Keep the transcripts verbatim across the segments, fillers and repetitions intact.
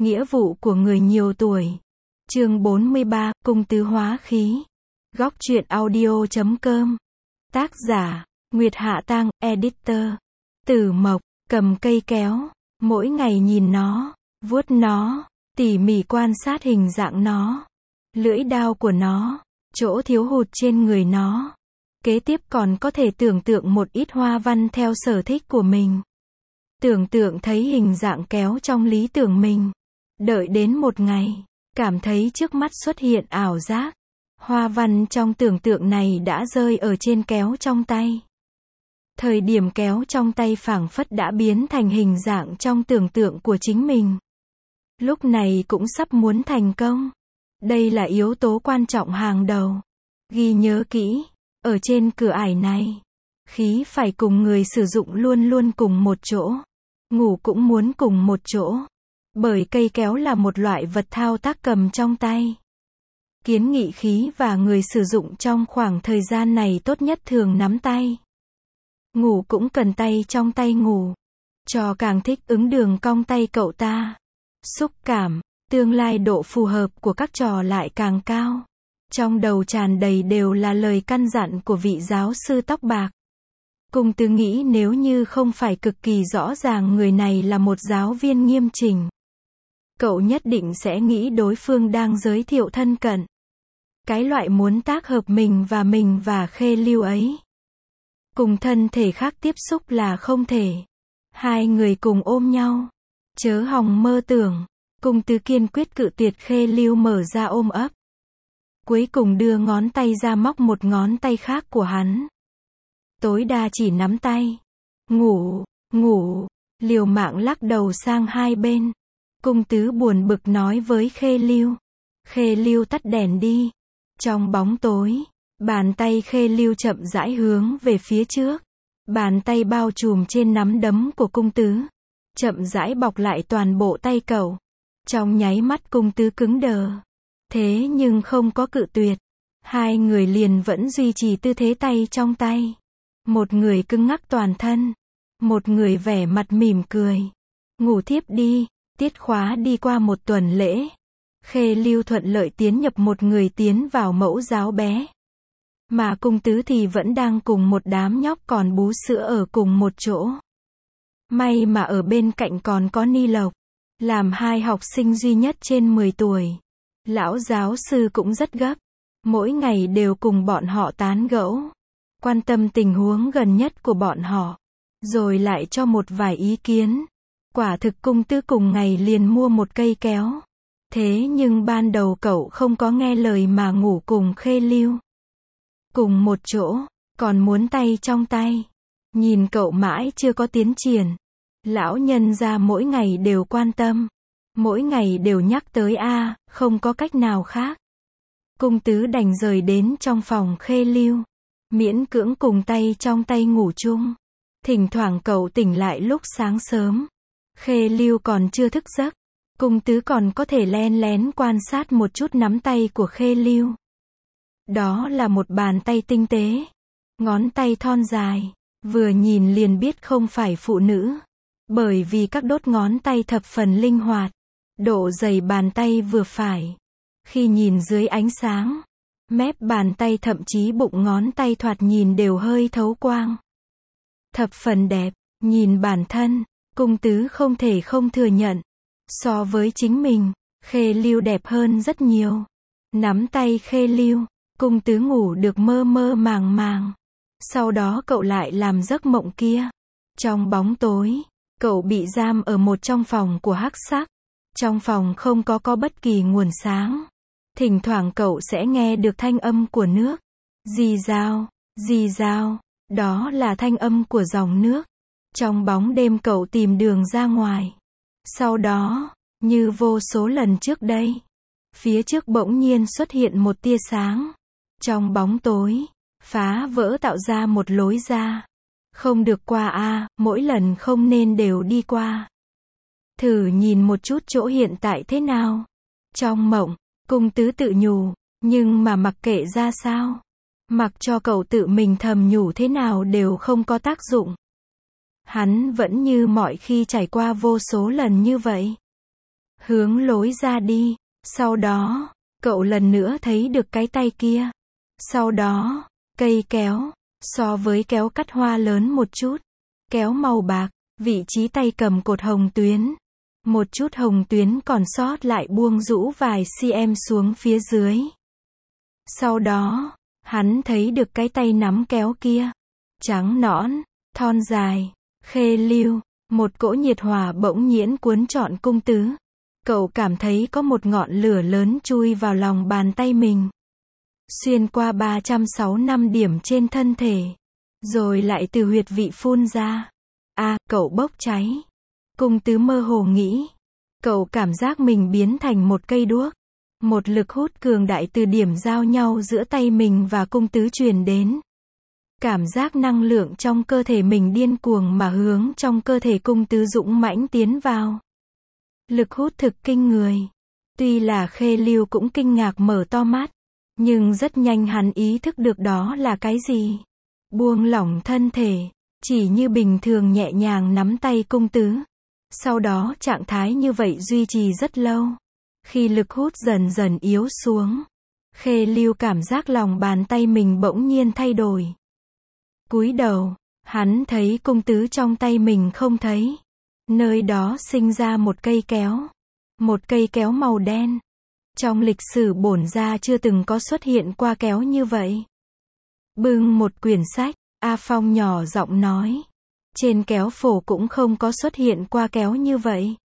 Nghĩa vụ của người nhiều tuổi. Chương bốn mươi ba, Cung tứ hóa khí. Góc truyện audio chấm com. Tác giả, Nguyệt Hạ Tang, Editor. Tử Mộc, cầm cây kéo, mỗi ngày nhìn nó, vuốt nó, tỉ mỉ quan sát hình dạng nó, lưỡi đao của nó, chỗ thiếu hụt trên người nó. Kế tiếp còn có thể tưởng tượng một ít hoa văn theo sở thích của mình. Tưởng tượng thấy hình dạng kéo trong lý tưởng mình. Đợi đến một ngày, cảm thấy trước mắt xuất hiện ảo giác. Hoa văn trong tưởng tượng này đã rơi ở trên kéo trong tay. Thời điểm kéo trong tay phảng phất đã biến thành hình dạng trong tưởng tượng của chính mình. Lúc này cũng sắp muốn thành công. Đây là yếu tố quan trọng hàng đầu. Ghi nhớ kỹ, ở trên cửa ải này, khí phải cùng người sử dụng luôn luôn cùng một chỗ. Ngủ cũng muốn cùng một chỗ. Bởi cây kéo là một loại vật thao tác cầm trong tay. Kiến nghị khí và người sử dụng trong khoảng thời gian này tốt nhất thường nắm tay. Ngủ cũng cần tay trong tay ngủ. Cho càng thích ứng đường cong tay cậu ta. Xúc cảm, tương lai độ phù hợp của các trò lại càng cao. Trong đầu tràn đầy đều là lời căn dặn của vị giáo sư tóc bạc. Cung tứ nghĩ nếu như không phải cực kỳ rõ ràng người này là một giáo viên nghiêm chỉnh, cậu nhất định sẽ nghĩ đối phương đang giới thiệu thân cận. Cái loại muốn tác hợp mình và mình và Khê Lưu ấy. Cùng thân thể khác tiếp xúc là không thể. Hai người cùng ôm nhau. Chớ hòng mơ tưởng. Cung tứ kiên quyết cự tuyệt Khê Lưu mở ra ôm ấp. Cuối cùng đưa ngón tay ra móc một ngón tay khác của hắn. Tối đa chỉ nắm tay. Ngủ, ngủ, liều mạng lắc đầu sang hai bên. Cung tứ buồn bực nói với Khê Lưu. Khê Lưu tắt đèn đi. Trong bóng tối, bàn tay Khê Lưu chậm rãi hướng về phía trước. Bàn tay bao trùm trên nắm đấm của cung tứ. Chậm rãi bọc lại toàn bộ tay cậu. Trong nháy mắt cung tứ cứng đờ. Thế nhưng không có cự tuyệt. Hai người liền vẫn duy trì tư thế tay trong tay. Một người cứng ngắc toàn thân. Một người vẻ mặt mỉm cười. Ngủ thiếp đi. Tiết khóa đi qua một tuần lễ. Khê Lưu thuận lợi tiến nhập một người tiến vào mẫu giáo bé. Mà cung tứ thì vẫn đang cùng một đám nhóc còn bú sữa ở cùng một chỗ. May mà ở bên cạnh còn có Ni Lộc. Làm hai học sinh duy nhất trên mười tuổi. Lão giáo sư cũng rất gấp. Mỗi ngày đều cùng bọn họ tán gẫu. Quan tâm tình huống gần nhất của bọn họ. Rồi lại cho một vài ý kiến. Quả thực cung tứ cùng ngày liền mua một cây kéo. Thế nhưng ban đầu cậu không có nghe lời mà ngủ cùng Khê Lưu. Cùng một chỗ, còn muốn tay trong tay. Nhìn cậu mãi chưa có tiến triển. Lão nhân gia mỗi ngày đều quan tâm. Mỗi ngày đều nhắc tới a, không có cách nào khác. Cung tứ đành rời đến trong phòng Khê Lưu. Miễn cưỡng cùng tay trong tay ngủ chung. Thỉnh thoảng cậu tỉnh lại lúc sáng sớm. Khê Lưu còn chưa thức giấc. Cung tứ còn có thể len lén quan sát một chút nắm tay của Khê Lưu. Đó là một bàn tay tinh tế. Ngón tay thon dài. Vừa nhìn liền biết không phải phụ nữ. Bởi vì các đốt ngón tay thập phần linh hoạt. Độ dày bàn tay vừa phải. Khi nhìn dưới ánh sáng, mép bàn tay thậm chí bụng ngón tay thoạt nhìn đều hơi thấu quang. Thập phần đẹp. Nhìn bản thân, cung tứ không thể không thừa nhận. So với chính mình, Khê Lưu đẹp hơn rất nhiều. Nắm tay Khê Lưu, cung tứ ngủ được mơ mơ màng màng. Sau đó cậu lại làm giấc mộng kia. Trong bóng tối, cậu bị giam ở một trong phòng của hắc sắc. Trong phòng không có có bất kỳ nguồn sáng. Thỉnh thoảng cậu sẽ nghe được thanh âm của nước. Rì rào, rì rào, đó là thanh âm của dòng nước. Trong bóng đêm cậu tìm đường ra ngoài. Sau đó, như vô số lần trước đây, phía trước bỗng nhiên xuất hiện một tia sáng. Trong bóng tối, phá vỡ tạo ra một lối ra. Không được qua a, mỗi lần không nên đều đi qua. Thử nhìn một chút chỗ hiện tại thế nào. Trong mộng, cung tứ tự nhủ, nhưng mà mặc kệ ra sao. Mặc cho cậu tự mình thầm nhủ thế nào đều không có tác dụng. Hắn vẫn như mọi khi trải qua vô số lần như vậy. hướng lối ra đi. Sau đó, cậu lần nữa thấy được cái tay kia. Sau đó, cây kéo, so với kéo cắt hoa lớn một chút. Kéo màu bạc, vị trí tay cầm cột hồng tuyến. Một chút hồng tuyến còn sót lại buông rũ vài cm xuống phía dưới. Sau đó, hắn thấy được cái tay nắm kéo kia. Trắng nõn, thon dài, khê lưu, một cỗ nhiệt hỏa bỗng nhiễn cuốn trọn cung tứ. Cậu cảm thấy có một ngọn lửa lớn chui vào lòng bàn tay mình. Xuyên qua ba trăm sáu mươi lăm điểm trên thân thể. Rồi lại từ huyệt vị phun ra. À, cậu bốc cháy. Cung tứ mơ hồ nghĩ. Cậu cảm giác mình biến thành một cây đuốc. Một lực hút cường đại từ điểm giao nhau giữa tay mình và cung tứ truyền đến. Cảm giác năng lượng trong cơ thể mình điên cuồng mà hướng trong cơ thể cung tứ dũng mãnh tiến vào. Lực hút thực kinh người. Tuy là khê lưu cũng kinh ngạc mở to mắt. Nhưng rất nhanh hắn ý thức được đó là cái gì. Buông lỏng thân thể. Chỉ như bình thường nhẹ nhàng nắm tay cung tứ. Sau đó trạng thái như vậy duy trì rất lâu. Khi lực hút dần dần yếu xuống. Khê lưu cảm giác lòng bàn tay mình bỗng nhiên thay đổi. Cúi đầu, hắn thấy cung tứ trong tay mình không thấy. Nơi đó sinh ra một cây kéo. Một cây kéo màu đen. Trong lịch sử bổn gia chưa từng có xuất hiện qua kéo như vậy. Bưng một quyển sách, A Phong nhỏ giọng nói. Trên kéo phổ cũng không có xuất hiện qua kéo như vậy.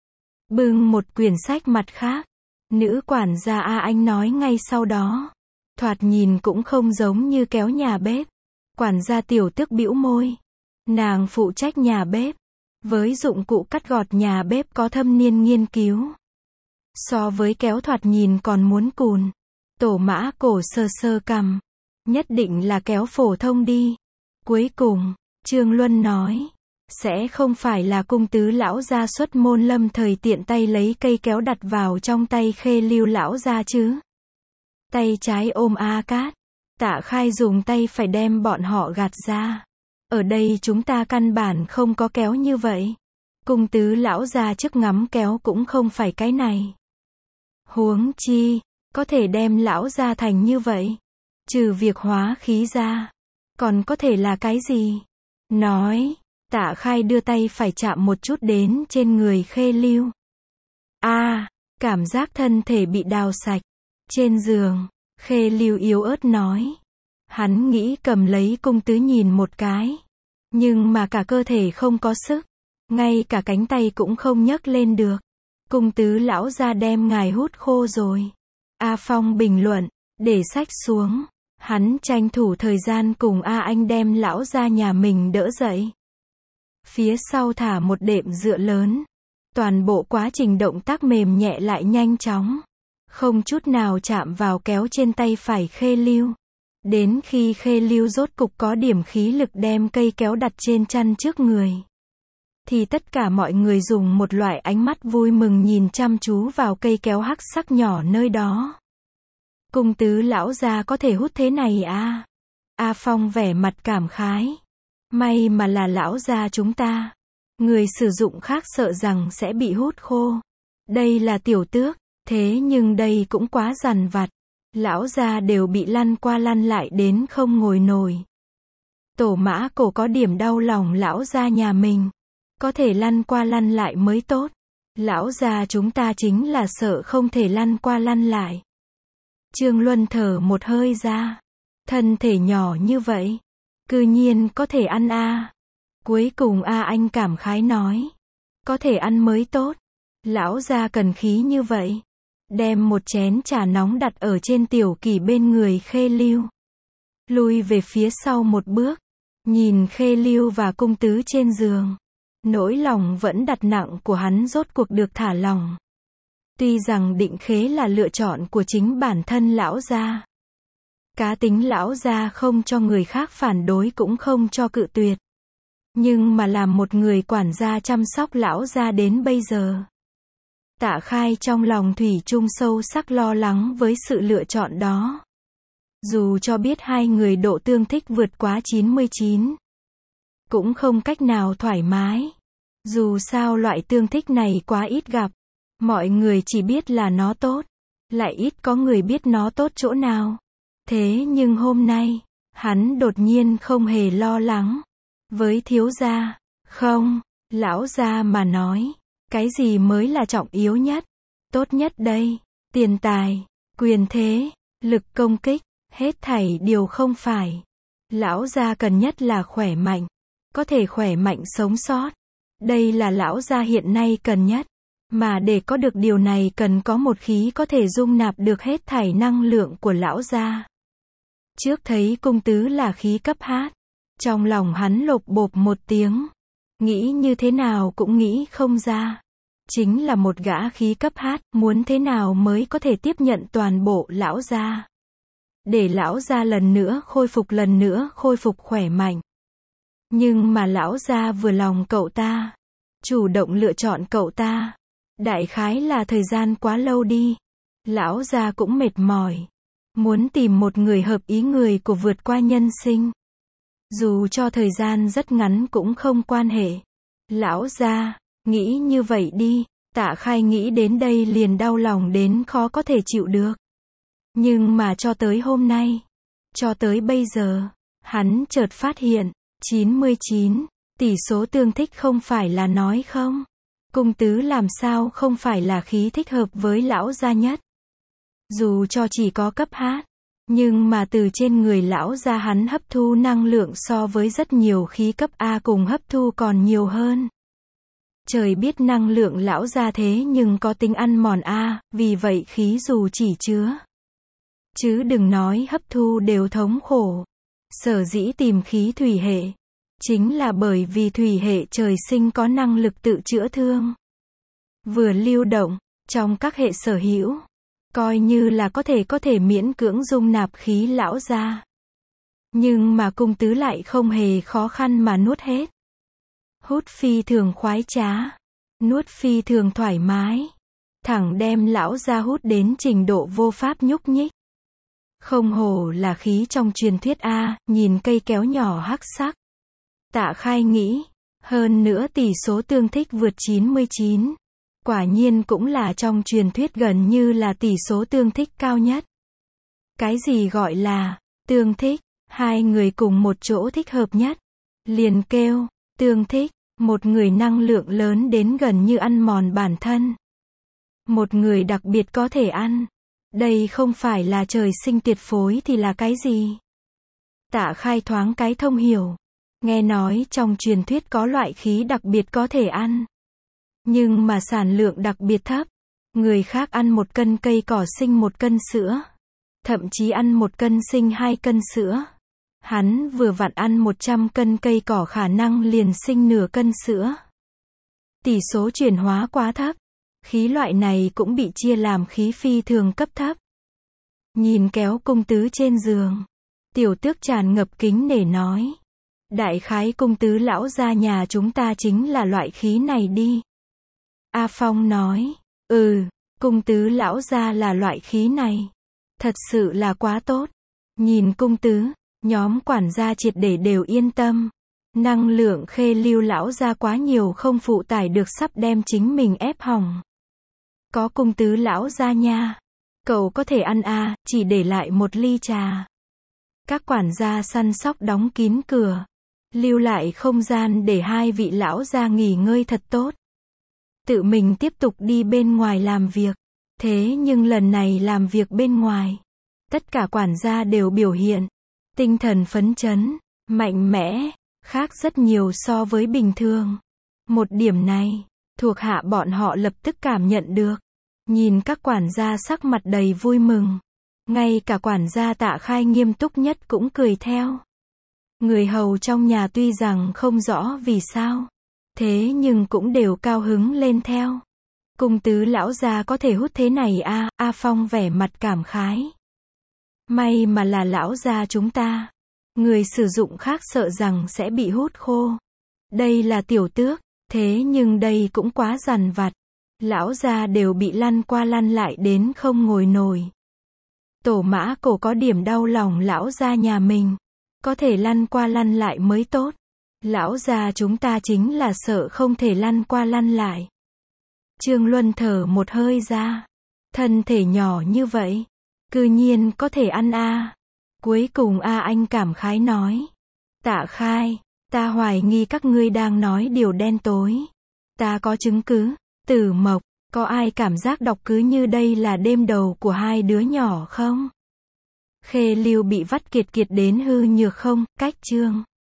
Bưng một quyển sách mặt khác. Nữ quản gia A Anh nói ngay sau đó. Thoạt nhìn cũng không giống như kéo nhà bếp. Quản gia tiểu tước bĩu môi. Nàng phụ trách nhà bếp. Với dụng cụ cắt gọt nhà bếp có thâm niên nghiên cứu. So với kéo thoạt nhìn còn muốn cùn. Tổ mã cổ sơ sơ cằm. Nhất định là kéo phổ thông đi. Cuối cùng, Trương Luân nói. Sẽ không phải là cung tứ lão gia xuất môn lâm thời tiện tay lấy cây kéo đặt vào trong tay khê lưu lão gia chứ. Tay trái ôm A Cát. Tạ Khai dùng tay phải đem bọn họ gạt ra. Ở đây chúng ta căn bản không có kéo như vậy. Cung tứ lão gia trước ngắm kéo cũng không phải cái này. Huống chi, có thể đem lão gia thành như vậy. Trừ việc hóa khí ra. Còn có thể là cái gì? Nói, Tạ Khai đưa tay phải chạm một chút đến trên người khê lưu. A, à, cảm giác thân thể bị đào sạch. Trên giường, khê lưu yếu ớt nói. Hắn nghĩ cầm lấy cung tứ nhìn một cái. Nhưng mà cả cơ thể không có sức. Ngay cả cánh tay cũng không nhấc lên được. Cung tứ lão gia đem ngài hút khô rồi. A Phong bình luận, để sách xuống. Hắn tranh thủ thời gian cùng A Anh đem lão gia nhà mình đỡ dậy. Phía sau thả một đệm dựa lớn. Toàn bộ quá trình động tác mềm nhẹ lại nhanh chóng. Không chút nào chạm vào kéo trên tay phải khê lưu. Đến khi khê lưu rốt cục có điểm khí lực đem cây kéo đặt trên chăn trước người. Thì tất cả mọi người dùng một loại ánh mắt vui mừng nhìn chăm chú vào cây kéo hắc sắc nhỏ nơi đó. Cung tứ lão gia có thể hút thế này à? A Phong vẻ mặt cảm khái. May mà là lão gia chúng ta. Người sử dụng khác sợ rằng sẽ bị hút khô. Đây là tiểu tước, thế nhưng đây cũng quá dằn vặt. Lão gia đều bị lăn qua lăn lại đến không ngồi nổi. Tổ mã cổ có điểm đau lòng lão gia nhà mình. Có thể lăn qua lăn lại mới tốt. Lão gia chúng ta chính là sợ không thể lăn qua lăn lại. Trương Luân thở một hơi ra. Thân thể nhỏ như vậy. Cư nhiên có thể ăn a. À. Cuối cùng A Anh cảm khái nói. Có thể ăn mới tốt. Lão gia cần khí như vậy. Đem một chén trà nóng đặt ở trên tiểu kỷ bên người khê lưu. Lui về phía sau một bước. Nhìn khê lưu và cung tứ trên giường. Nỗi lòng vẫn đặt nặng của hắn rốt cuộc được thả lỏng. Tuy rằng định khế là lựa chọn của chính bản thân lão gia. Cá tính lão gia không cho người khác phản đối cũng không cho cự tuyệt. Nhưng mà làm một người quản gia chăm sóc lão gia đến bây giờ. Tạ Khai trong lòng thủy chung sâu sắc lo lắng với sự lựa chọn đó. Dù cho biết hai người độ tương thích vượt quá chín mươi chín. Cũng không cách nào thoải mái. Dù sao loại tương thích này quá ít gặp. Mọi người chỉ biết là nó tốt, lại ít có người biết nó tốt chỗ nào. Thế nhưng hôm nay, hắn đột nhiên không hề lo lắng. Với thiếu gia, không, lão gia mà nói, cái gì mới là trọng yếu nhất, tốt nhất đây, tiền tài, quyền thế, lực công kích, hết thảy đều không phải. Lão gia cần nhất là khỏe mạnh, có thể khỏe mạnh sống sót. Đây là lão gia hiện nay cần nhất. Mà để có được điều này cần có một khí có thể dung nạp được hết thảy năng lượng của lão gia. Trước thấy cung tứ là khí cấp hát, trong lòng hắn lộp bộp một tiếng. Nghĩ như thế nào cũng nghĩ không ra. Chính là một gã khí cấp hát, muốn thế nào mới có thể tiếp nhận toàn bộ lão gia. Để lão gia lần nữa khôi phục lần nữa khôi phục khỏe mạnh. Nhưng mà lão gia vừa lòng cậu ta, chủ động lựa chọn cậu ta. Đại khái là thời gian quá lâu đi. Lão gia cũng mệt mỏi. Muốn tìm một người hợp ý người của vượt qua nhân sinh. Dù cho thời gian rất ngắn cũng không quan hệ. Lão gia, nghĩ như vậy đi. Tạ Khai nghĩ đến đây liền đau lòng đến khó có thể chịu được. Nhưng mà cho tới hôm nay, cho tới bây giờ, hắn chợt phát hiện, chín mươi chín, tỷ số tương thích không phải là nói không. Cung tứ làm sao không phải là khí thích hợp với lão gia nhất. Dù cho chỉ có cấp hát, nhưng mà từ trên người lão gia hắn hấp thu năng lượng so với rất nhiều khí cấp A cùng hấp thu còn nhiều hơn. Trời biết năng lượng lão gia thế nhưng có tính ăn mòn A, vì vậy khí dù chỉ chứa. Chứ đừng nói hấp thu đều thống khổ. Sở dĩ tìm khí thủy hệ. Chính là bởi vì thủy hệ trời sinh có năng lực tự chữa thương. Vừa lưu động, trong các hệ sở hữu. Coi như là có thể có thể miễn cưỡng dung nạp khí lão gia. Nhưng mà cung tứ lại không hề khó khăn mà nuốt hết. Hút phi thường khoái trá. Nuốt phi thường thoải mái. Thẳng đem lão gia hút đến trình độ vô pháp nhúc nhích. Không hổ là khí trong truyền thuyết A, nhìn cây kéo nhỏ hắc sắc. Tạ Khai nghĩ, hơn nữa tỷ số tương thích vượt chín mươi chín. Quả nhiên cũng là trong truyền thuyết gần như là tỷ số tương thích cao nhất. Cái gì gọi là tương thích? Hai người cùng một chỗ thích hợp nhất. Liền kêu, tương thích, một người năng lượng lớn đến gần như ăn mòn bản thân. Một người đặc biệt có thể ăn. Đây không phải là trời sinh tuyệt phối thì là cái gì? Tạ Khai thoáng cái thông hiểu. Nghe nói trong truyền thuyết có loại khí đặc biệt có thể ăn. Nhưng mà sản lượng đặc biệt thấp. Người khác ăn một cân cây cỏ sinh một cân sữa. Thậm chí ăn một cân sinh hai cân sữa. Hắn vừa vặn ăn một trăm cân cây cỏ khả năng liền sinh nửa cân sữa. Tỷ số chuyển hóa quá thấp. Khí loại này cũng bị chia làm khí phi thường cấp thấp. Nhìn kéo cung tứ trên giường. Tiểu Tước tràn ngập kính nể nói. Đại khái cung tứ lão gia nhà chúng ta chính là loại khí này đi. A Phong nói. Ừ, cung tứ lão gia là loại khí này. Thật sự là quá tốt. Nhìn cung tứ, nhóm quản gia triệt để đều yên tâm. Năng lượng khê lưu lão gia quá nhiều không phụ tải được sắp đem chính mình ép hỏng. Có cung tứ lão gia nha. Cậu có thể ăn à, chỉ để lại một ly trà. Các quản gia săn sóc đóng kín cửa. Lưu lại không gian để hai vị lão gia nghỉ ngơi thật tốt. Tự mình tiếp tục đi bên ngoài làm việc. Thế nhưng lần này làm việc bên ngoài. Tất cả quản gia đều biểu hiện. Tinh thần phấn chấn, mạnh mẽ, khác rất nhiều so với bình thường. Một điểm này, thuộc hạ bọn họ lập tức cảm nhận được. Nhìn các quản gia sắc mặt đầy vui mừng. Ngay cả quản gia Tạ Khai nghiêm túc nhất cũng cười theo. Người hầu trong nhà tuy rằng không rõ vì sao. Thế nhưng cũng đều cao hứng lên theo. Cung tứ lão gia có thể hút thế này a, A Phong vẻ mặt cảm khái. May mà là lão gia chúng ta. Người sử dụng khác sợ rằng sẽ bị hút khô. Đây là Tiểu Tước, thế nhưng đây cũng quá dằn vặt. Lão gia đều bị lăn qua lăn lại đến không ngồi nổi. Tổ Mã Cổ có điểm đau lòng lão gia nhà mình. Có thể lăn qua lăn lại mới tốt. Lão gia chúng ta chính là sợ không thể lăn qua lăn lại. Trương Luân thở một hơi ra. Thân thể nhỏ như vậy, cư nhiên có thể ăn a. Cuối cùng A Anh cảm khái nói. Tạ Khai, ta hoài nghi các ngươi đang nói điều đen tối. Ta có chứng cứ. Tử Mộc, có ai cảm giác đọc cứ như đây là đêm đầu của hai đứa nhỏ không? Khê Lưu bị vắt kiệt kiệt đến hư nhược không, cách chương.